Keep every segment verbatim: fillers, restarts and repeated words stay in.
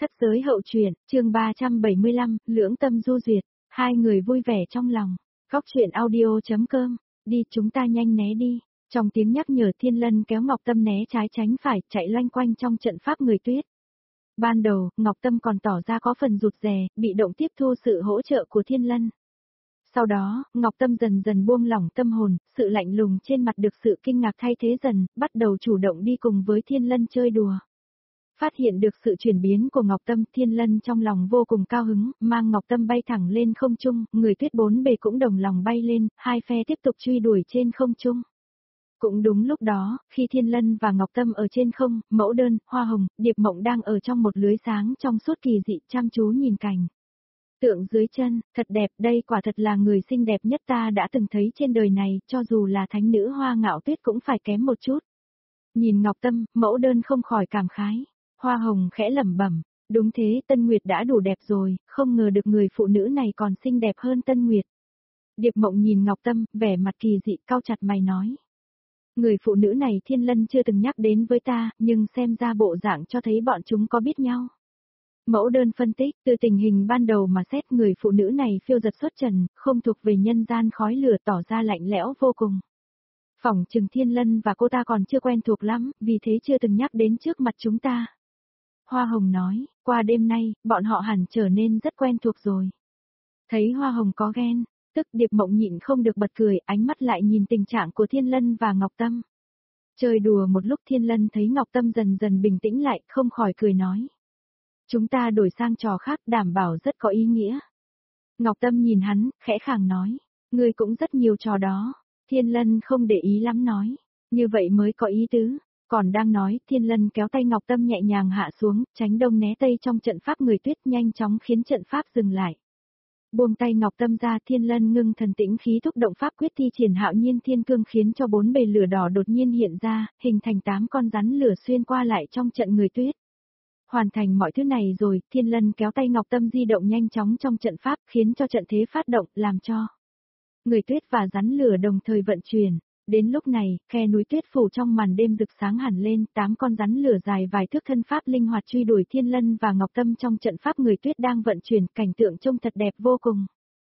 Thất giới hậu truyện, chương ba trăm bảy mươi lăm, lưỡng tâm du duyệt, hai người vui vẻ trong lòng. Góc truyện audio.com, đi chúng ta nhanh né đi. Trong tiếng nhắc nhở Thiên Lân kéo Ngọc Tâm né trái tránh phải, chạy loanh quanh trong trận pháp người tuyết. Ban đầu, Ngọc Tâm còn tỏ ra có phần rụt rè, bị động tiếp thu sự hỗ trợ của Thiên Lân. Sau đó, Ngọc Tâm dần dần buông lỏng tâm hồn, sự lạnh lùng trên mặt được sự kinh ngạc thay thế dần, bắt đầu chủ động đi cùng với Thiên Lân chơi đùa. Phát hiện được sự chuyển biến của Ngọc Tâm, Thiên Lân trong lòng vô cùng cao hứng, mang Ngọc Tâm bay thẳng lên không trung, người tuyết bốn bề cũng đồng lòng bay lên, hai phe tiếp tục truy đuổi trên không trung. Cũng đúng lúc đó, khi Thiên Lân và Ngọc Tâm ở trên không, Mẫu Đơn, Hoa Hồng, Điệp Mộng đang ở trong một lưới sáng trong suốt kỳ dị chăm chú nhìn cảnh tượng dưới chân, thật đẹp, đây quả thật là người xinh đẹp nhất ta đã từng thấy trên đời này, cho dù là thánh nữ Hoa Ngạo Tuyết cũng phải kém một chút. Nhìn Ngọc Tâm, Mẫu Đơn không khỏi cảm khái. Hoa Hồng khẽ lẩm bẩm, đúng thế, Tân Nguyệt đã đủ đẹp rồi, không ngờ được người phụ nữ này còn xinh đẹp hơn Tân Nguyệt. Điệp Mộng nhìn Ngọc Tâm, vẻ mặt kỳ dị, cau chặt mày nói. Người phụ nữ này Thiên Lân chưa từng nhắc đến với ta, nhưng xem ra bộ dạng cho thấy bọn chúng có biết nhau. Mẫu Đơn phân tích, từ tình hình ban đầu mà xét người phụ nữ này phiêu dật xuất trần, không thuộc về nhân gian khói lửa, tỏ ra lạnh lẽo vô cùng. Phỏng chừng Thiên Lân và cô ta còn chưa quen thuộc lắm, vì thế chưa từng nhắc đến trước mặt chúng ta. Hoa Hồng nói, qua đêm nay, bọn họ hẳn trở nên rất quen thuộc rồi. Thấy Hoa Hồng có ghen, tức Điệp Mộng nhịn không được bật cười, ánh mắt lại nhìn tình trạng của Thiên Lân và Ngọc Tâm. Chơi đùa một lúc Thiên Lân thấy Ngọc Tâm dần dần bình tĩnh lại, không khỏi cười nói. Chúng ta đổi sang trò khác, đảm bảo rất có ý nghĩa. Ngọc Tâm nhìn hắn, khẽ khàng nói, ngươi cũng rất nhiều trò đó. Thiên Lân không để ý lắm nói, như vậy mới có ý tứ. Còn đang nói, Thiên Lân kéo tay Ngọc Tâm nhẹ nhàng hạ xuống, tránh đông né tây trong trận pháp người tuyết, nhanh chóng khiến trận pháp dừng lại. Buông tay Ngọc Tâm ra, Thiên Lân ngưng thần tĩnh khí thúc động pháp quyết thi triển Hạo Nhiên Thiên Cương, khiến cho bốn bề lửa đỏ đột nhiên hiện ra, hình thành tám con rắn lửa xuyên qua lại trong trận người tuyết. Hoàn thành mọi thứ này rồi, Thiên Lân kéo tay Ngọc Tâm di động nhanh chóng trong trận pháp, khiến cho trận thế phát động, làm cho người tuyết và rắn lửa đồng thời vận chuyển. Đến lúc này, khe núi tuyết phủ trong màn đêm rực sáng hẳn lên, tám con rắn lửa dài vài thước thân pháp linh hoạt truy đuổi Thiên Lân và Ngọc Tâm trong trận pháp người tuyết đang vận chuyển, cảnh tượng trông thật đẹp vô cùng.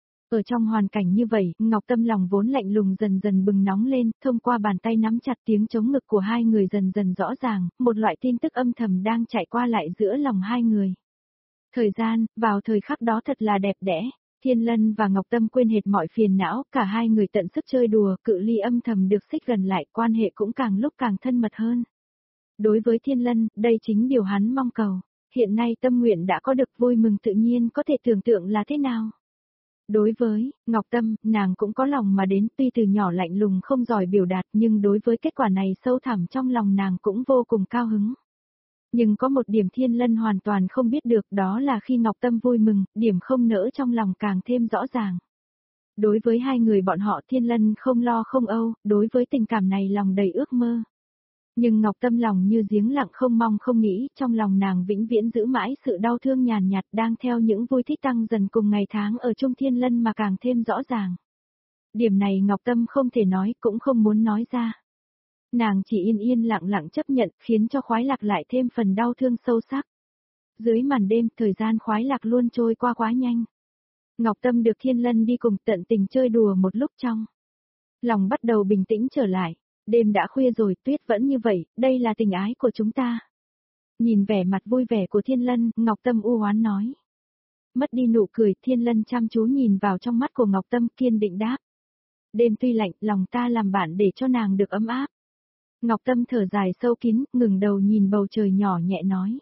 Ở trong hoàn cảnh như vậy, Ngọc Tâm lòng vốn lạnh lùng dần dần bừng nóng lên, thông qua bàn tay nắm chặt, tiếng chống ngực của hai người dần dần rõ ràng, một loại tin tức âm thầm đang chạy qua lại giữa lòng hai người. Thời gian, vào thời khắc đó thật là đẹp đẽ. Thiên Lân và Ngọc Tâm quên hết mọi phiền não, cả hai người tận sức chơi đùa, cự ly âm thầm được xích gần lại, quan hệ cũng càng lúc càng thân mật hơn. Đối với Thiên Lân, đây chính điều hắn mong cầu. Hiện nay tâm nguyện đã có được, vui mừng tự nhiên có thể tưởng tượng là thế nào. Đối với Ngọc Tâm, nàng cũng có lòng mà đến, tuy từ nhỏ lạnh lùng không giỏi biểu đạt, nhưng đối với kết quả này sâu thẳm trong lòng nàng cũng vô cùng cao hứng. Nhưng có một điểm Thiên Lân hoàn toàn không biết được, đó là khi Ngọc Tâm vui mừng, điểm không nỡ trong lòng càng thêm rõ ràng. Đối với hai người bọn họ Thiên Lân không lo không âu, đối với tình cảm này lòng đầy ước mơ. Nhưng Ngọc Tâm lòng như giếng lặng không mong không nghĩ, trong lòng nàng vĩnh viễn giữ mãi sự đau thương nhàn nhạt, đang theo những vui thích tăng dần cùng ngày tháng ở chung Thiên Lân mà càng thêm rõ ràng. Điểm này Ngọc Tâm không thể nói, cũng không muốn nói ra. Nàng chỉ yên yên lặng lặng chấp nhận, khiến cho khoái lạc lại thêm phần đau thương sâu sắc. Dưới màn đêm, thời gian khoái lạc luôn trôi qua quá nhanh. Ngọc Tâm được Thiên Lân đi cùng tận tình chơi đùa một lúc trong. Lòng bắt đầu bình tĩnh trở lại. Đêm đã khuya rồi, tuyết vẫn như vậy, đây là tình ái của chúng ta. Nhìn vẻ mặt vui vẻ của Thiên Lân, Ngọc Tâm u oán nói. Mất đi nụ cười, Thiên Lân chăm chú nhìn vào trong mắt của Ngọc Tâm, kiên định đáp. Đêm tuy lạnh, lòng ta làm bạn để cho nàng được ấm áp. Ngọc Tâm thở dài sâu kín, ngừng đầu nhìn bầu trời nhỏ nhẹ nói.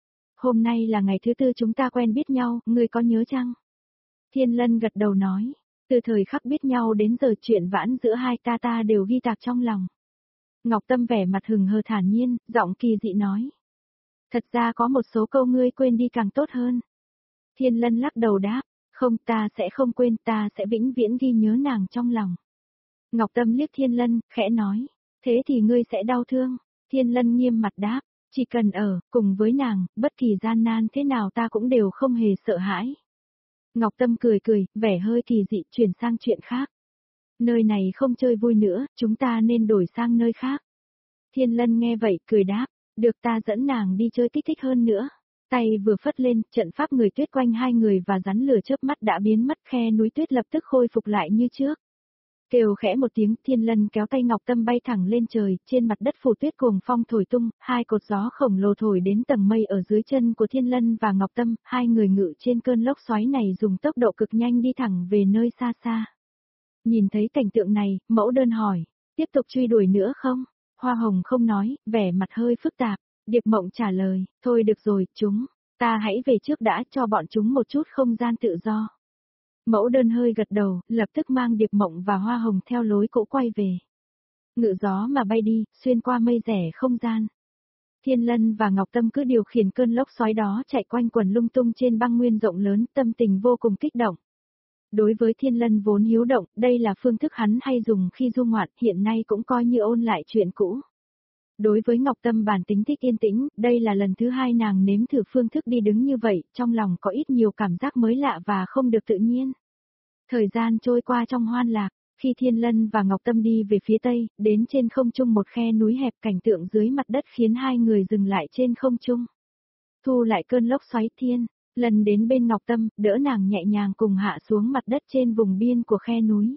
Hôm nay là ngày thứ tư chúng ta quen biết nhau, ngươi có nhớ chăng? Thiên Lân gật đầu nói. Từ thời khắc biết nhau đến giờ chuyện vãn giữa hai ta ta đều ghi tạc trong lòng. Ngọc Tâm vẻ mặt hừng hờ thản nhiên, giọng kỳ dị nói. Thật ra có một số câu ngươi quên đi càng tốt hơn. Thiên Lân lắc đầu đáp, không, ta sẽ không quên, ta sẽ vĩnh viễn ghi nhớ nàng trong lòng. Ngọc Tâm liếc Thiên Lân, khẽ nói, thế thì ngươi sẽ đau thương. Thiên Lân nghiêm mặt đáp, chỉ cần ở, cùng với nàng, bất kỳ gian nan thế nào ta cũng đều không hề sợ hãi. Ngọc Tâm cười cười, vẻ hơi kỳ dị, chuyển sang chuyện khác. Nơi này không chơi vui nữa, chúng ta nên đổi sang nơi khác. Thiên Lân nghe vậy, cười đáp, được, ta dẫn nàng đi chơi kích thích hơn nữa. Tay vừa phất lên, trận pháp người tuyết quanh hai người và rắn lửa chớp mắt đã biến mất, khe núi tuyết lập tức khôi phục lại như trước. Kêu khẽ một tiếng, Thiên Lân kéo tay Ngọc Tâm bay thẳng lên trời, trên mặt đất phủ tuyết cuồng phong thổi tung, hai cột gió khổng lồ thổi đến tầng mây ở dưới chân của Thiên Lân và Ngọc Tâm, hai người ngự trên cơn lốc xoáy này dùng tốc độ cực nhanh đi thẳng về nơi xa xa. Nhìn thấy cảnh tượng này, Mẫu Đơn hỏi, tiếp tục truy đuổi nữa không? Hoa Hồng không nói, vẻ mặt hơi phức tạp. Điệp Mộng trả lời, thôi được rồi, chúng, ta hãy về trước đã, cho bọn chúng một chút không gian tự do. Mẫu Đơn hơi gật đầu, lập tức mang Điệp Mộng và Hoa Hồng theo lối cũ quay về. Ngự gió mà bay đi, xuyên qua mây rẻ không gian. Thiên Lân và Ngọc Tâm cứ điều khiển cơn lốc xoáy đó chạy quanh quần lung tung trên băng nguyên rộng lớn, tâm tình vô cùng kích động. Đối với Thiên Lân vốn hiếu động, đây là phương thức hắn hay dùng khi du ngoạn, hiện nay cũng coi như ôn lại chuyện cũ. Đối với Ngọc Tâm bản tính thích yên tĩnh, đây là lần thứ hai nàng nếm thử phương thức đi đứng như vậy, trong lòng có ít nhiều cảm giác mới lạ và không được tự nhiên. Thời gian trôi qua trong hoan lạc, khi Thiên Lân và Ngọc Tâm đi về phía tây, đến trên không trung một khe núi hẹp, cảnh tượng dưới mặt đất khiến hai người dừng lại trên không trung. Thu lại cơn lốc xoáy, Thiên Lân đến bên Ngọc Tâm, đỡ nàng nhẹ nhàng cùng hạ xuống mặt đất trên vùng biên của khe núi.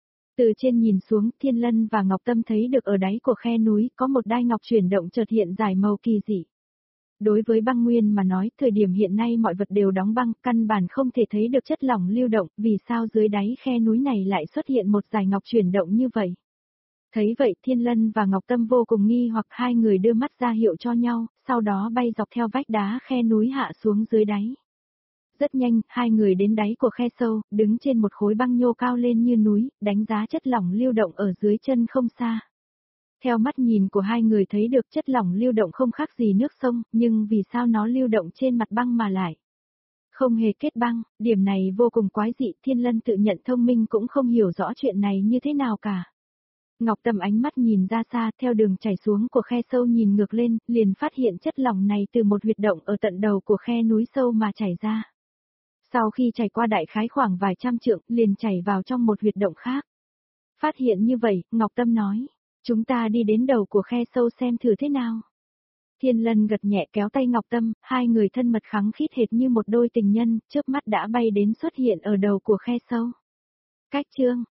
Từ trên nhìn xuống, Thiên Lân và Ngọc Tâm thấy được ở đáy của khe núi có một đai ngọc chuyển động chợt hiện giải màu kỳ dị. Đối với băng nguyên mà nói, thời điểm hiện nay mọi vật đều đóng băng, căn bản không thể thấy được chất lỏng lưu động, vì sao dưới đáy khe núi này lại xuất hiện một dải ngọc chuyển động như vậy. Thấy vậy, Thiên Lân và Ngọc Tâm vô cùng nghi hoặc, hai người đưa mắt ra hiệu cho nhau, sau đó bay dọc theo vách đá khe núi hạ xuống dưới đáy. Rất nhanh, hai người đến đáy của khe sâu, đứng trên một khối băng nhô cao lên như núi, đánh giá chất lỏng lưu động ở dưới chân không xa. Theo mắt nhìn của hai người thấy được chất lỏng lưu động không khác gì nước sông, nhưng vì sao nó lưu động trên mặt băng mà lại không hề kết băng, điểm này vô cùng quái dị, Thiên Lân tự nhận thông minh cũng không hiểu rõ chuyện này như thế nào cả. Ngọc Tâm ánh mắt nhìn ra xa, theo đường chảy xuống của khe sâu nhìn ngược lên, liền phát hiện chất lỏng này từ một huyệt động ở tận đầu của khe núi sâu mà chảy ra. Sau khi chảy qua đại khái khoảng vài trăm trượng, liền chảy vào trong một huyệt động khác. Phát hiện như vậy, Ngọc Tâm nói, chúng ta đi đến đầu của khe sâu xem thử thế nào. Thiên Lân gật nhẹ kéo tay Ngọc Tâm, hai người thân mật khăng khít hệt như một đôi tình nhân, chớp mắt đã bay đến xuất hiện ở đầu của khe sâu. Cách chương